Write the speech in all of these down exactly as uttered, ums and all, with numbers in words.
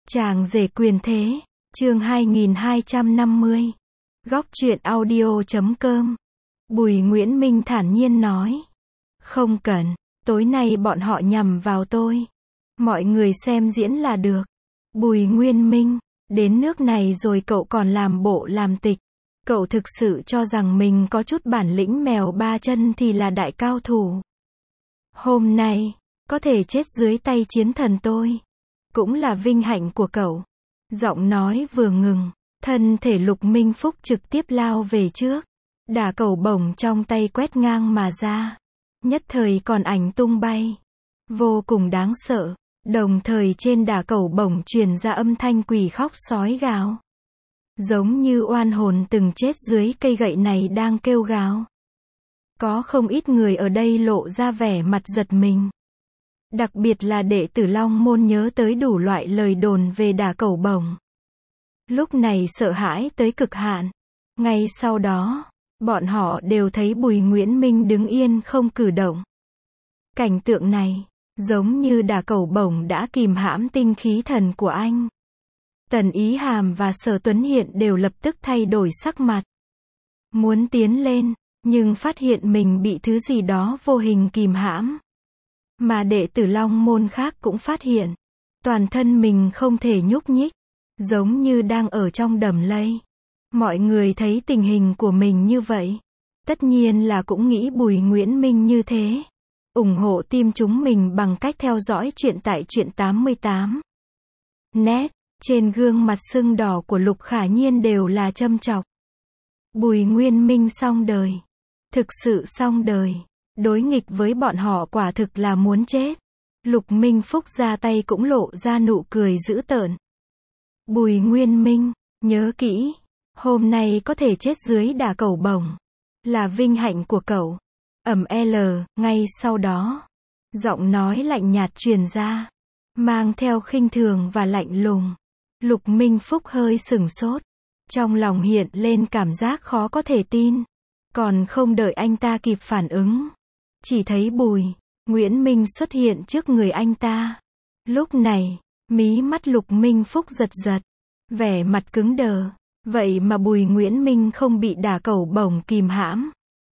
Chàng rể quyền thế, chương hai nghìn hai trăm năm mươi. Góc truyện audio chấm com. Bùi Nguyễn Minh thản nhiên nói. Không cần, tối nay bọn họ nhằm vào tôi. Mọi người xem diễn là được. Bùi Nguyên Minh, đến nước này rồi cậu còn làm bộ làm tịch. Cậu thực sự cho rằng mình có chút bản lĩnh mèo ba chân thì là đại cao thủ. Hôm nay, có thể chết dưới tay chiến thần tôi. Cũng là vinh hạnh của cậu. Giọng nói vừa ngừng, thân thể Lục Minh Phúc trực tiếp lao về trước. Đả cầu bổng trong tay quét ngang mà ra. Nhất thời còn ảnh tung bay. Vô cùng đáng sợ. Đồng thời trên đả cầu bổng truyền ra âm thanh quỷ khóc sói gào. Giống như oan hồn từng chết dưới cây gậy này đang kêu gào. Có không ít người ở đây lộ ra vẻ mặt giật mình. Đặc biệt là đệ tử Long Môn nhớ tới đủ loại lời đồn về đả cầu bổng. Lúc này sợ hãi tới cực hạn. Ngay sau đó, bọn họ đều thấy Bùi Nguyễn Minh đứng yên không cử động. Cảnh tượng này, giống như đả cầu bổng đã kìm hãm tinh khí thần của anh. Tần Ý Hàm và Sở Tuấn Hiện đều lập tức thay đổi sắc mặt. Muốn tiến lên, nhưng phát hiện mình bị thứ gì đó vô hình kìm hãm. Mà đệ tử Long Môn khác cũng phát hiện, toàn thân mình không thể nhúc nhích, giống như đang ở trong đầm lây. Mọi người thấy tình hình của mình như vậy, tất nhiên là cũng nghĩ Bùi Nguyễn Minh như thế. ủng hộ team chúng mình bằng cách theo dõi chuyện tại Truyện tám mươi tám. Nét, trên gương mặt sưng đỏ của Lục Khả Nhiên đều là châm chọc. Bùi Nguyên Minh xong đời. Thực sự xong đời. Đối nghịch với bọn họ quả thực là muốn chết. Lục Minh Phúc ra tay cũng lộ ra nụ cười dữ tợn. Bùi Nguyên Minh, nhớ kỹ, hôm nay có thể chết dưới đả cầu bổng, là vinh hạnh của cậu. Ầm L, ngay sau đó, giọng nói lạnh nhạt truyền ra, mang theo khinh thường và lạnh lùng. Lục Minh Phúc hơi sửng sốt, trong lòng hiện lên cảm giác khó có thể tin. Còn không đợi anh ta kịp phản ứng, chỉ thấy Bùi Nguyễn Minh xuất hiện trước người anh ta. Lúc này, mí mắt Lục Minh Phúc giật giật, vẻ mặt cứng đờ. Vậy mà Bùi Nguyễn Minh không bị đả cầu bổng kìm hãm.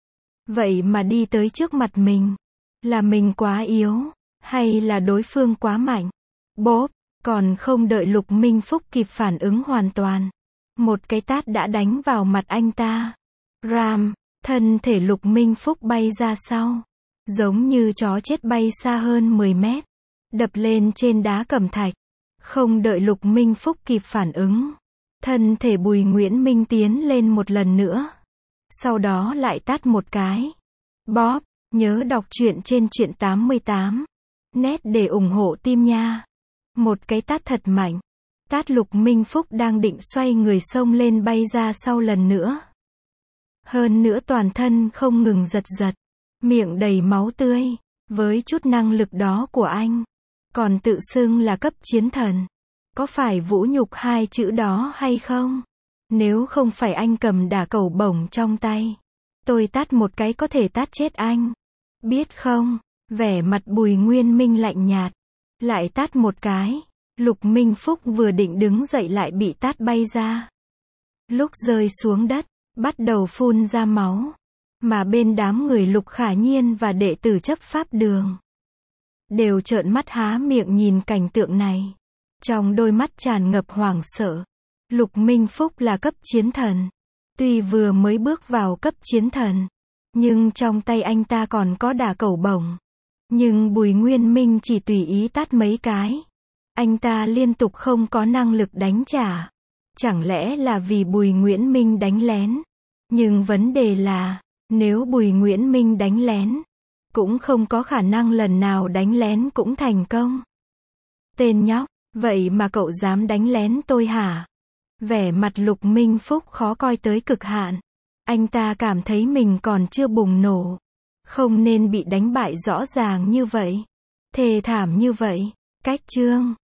Vậy mà đi tới trước mặt mình. Là mình quá yếu, hay là đối phương quá mạnh? Bốp, còn không đợi Lục Minh Phúc kịp phản ứng hoàn toàn, một cái tát đã đánh vào mặt anh ta. Ram, thân thể Lục Minh Phúc bay ra sau, giống như chó chết bay xa hơn mười mét, đập lên trên đá cẩm thạch. Không đợi Lục Minh Phúc kịp phản ứng, thân thể Bùi Nguyễn Minh tiến lên một lần nữa. Sau đó lại tát một cái. Bóp, nhớ đọc truyện trên Truyện tám mươi tám. Nét để ủng hộ team nha. Một cái tát thật mạnh. Tát Lục Minh Phúc đang định xoay người xông lên bay ra sau lần nữa. Hơn nữa toàn thân không ngừng giật giật. Miệng đầy máu tươi. Với chút năng lực đó của anh, còn tự xưng là cấp chiến thần. Có phải vũ nhục hai chữ đó hay không? Nếu không phải anh cầm đả cầu bổng trong tay, tôi tát một cái có thể tát chết anh. Biết không? Vẻ mặt Bùi Nguyên Minh lạnh nhạt. Lại tát một cái. Lục Minh Phúc vừa định đứng dậy lại bị tát bay ra. Lúc rơi xuống đất, bắt đầu phun ra máu. Mà bên đám người Lục Khả Nhiên và đệ tử chấp pháp đường đều trợn mắt há miệng nhìn cảnh tượng này. Trong đôi mắt tràn ngập hoảng sợ. Lục Minh Phúc là cấp chiến thần. Tuy vừa mới bước vào cấp chiến thần, nhưng trong tay anh ta còn có đả cầu bổng. Nhưng Bùi Nguyên Minh chỉ tùy ý tát mấy cái. Anh ta liên tục không có năng lực đánh trả. Chẳng lẽ là vì Bùi Nguyễn Minh đánh lén? Nhưng vấn đề là, nếu Bùi Nguyễn Minh đánh lén, cũng không có khả năng lần nào đánh lén cũng thành công. Tên nhóc, vậy mà cậu dám đánh lén tôi hả? Vẻ mặt Lục Minh Phúc khó coi tới cực hạn. Anh ta cảm thấy mình còn chưa bùng nổ. Không nên bị đánh bại rõ ràng như vậy. Thê thảm như vậy. Cách chương.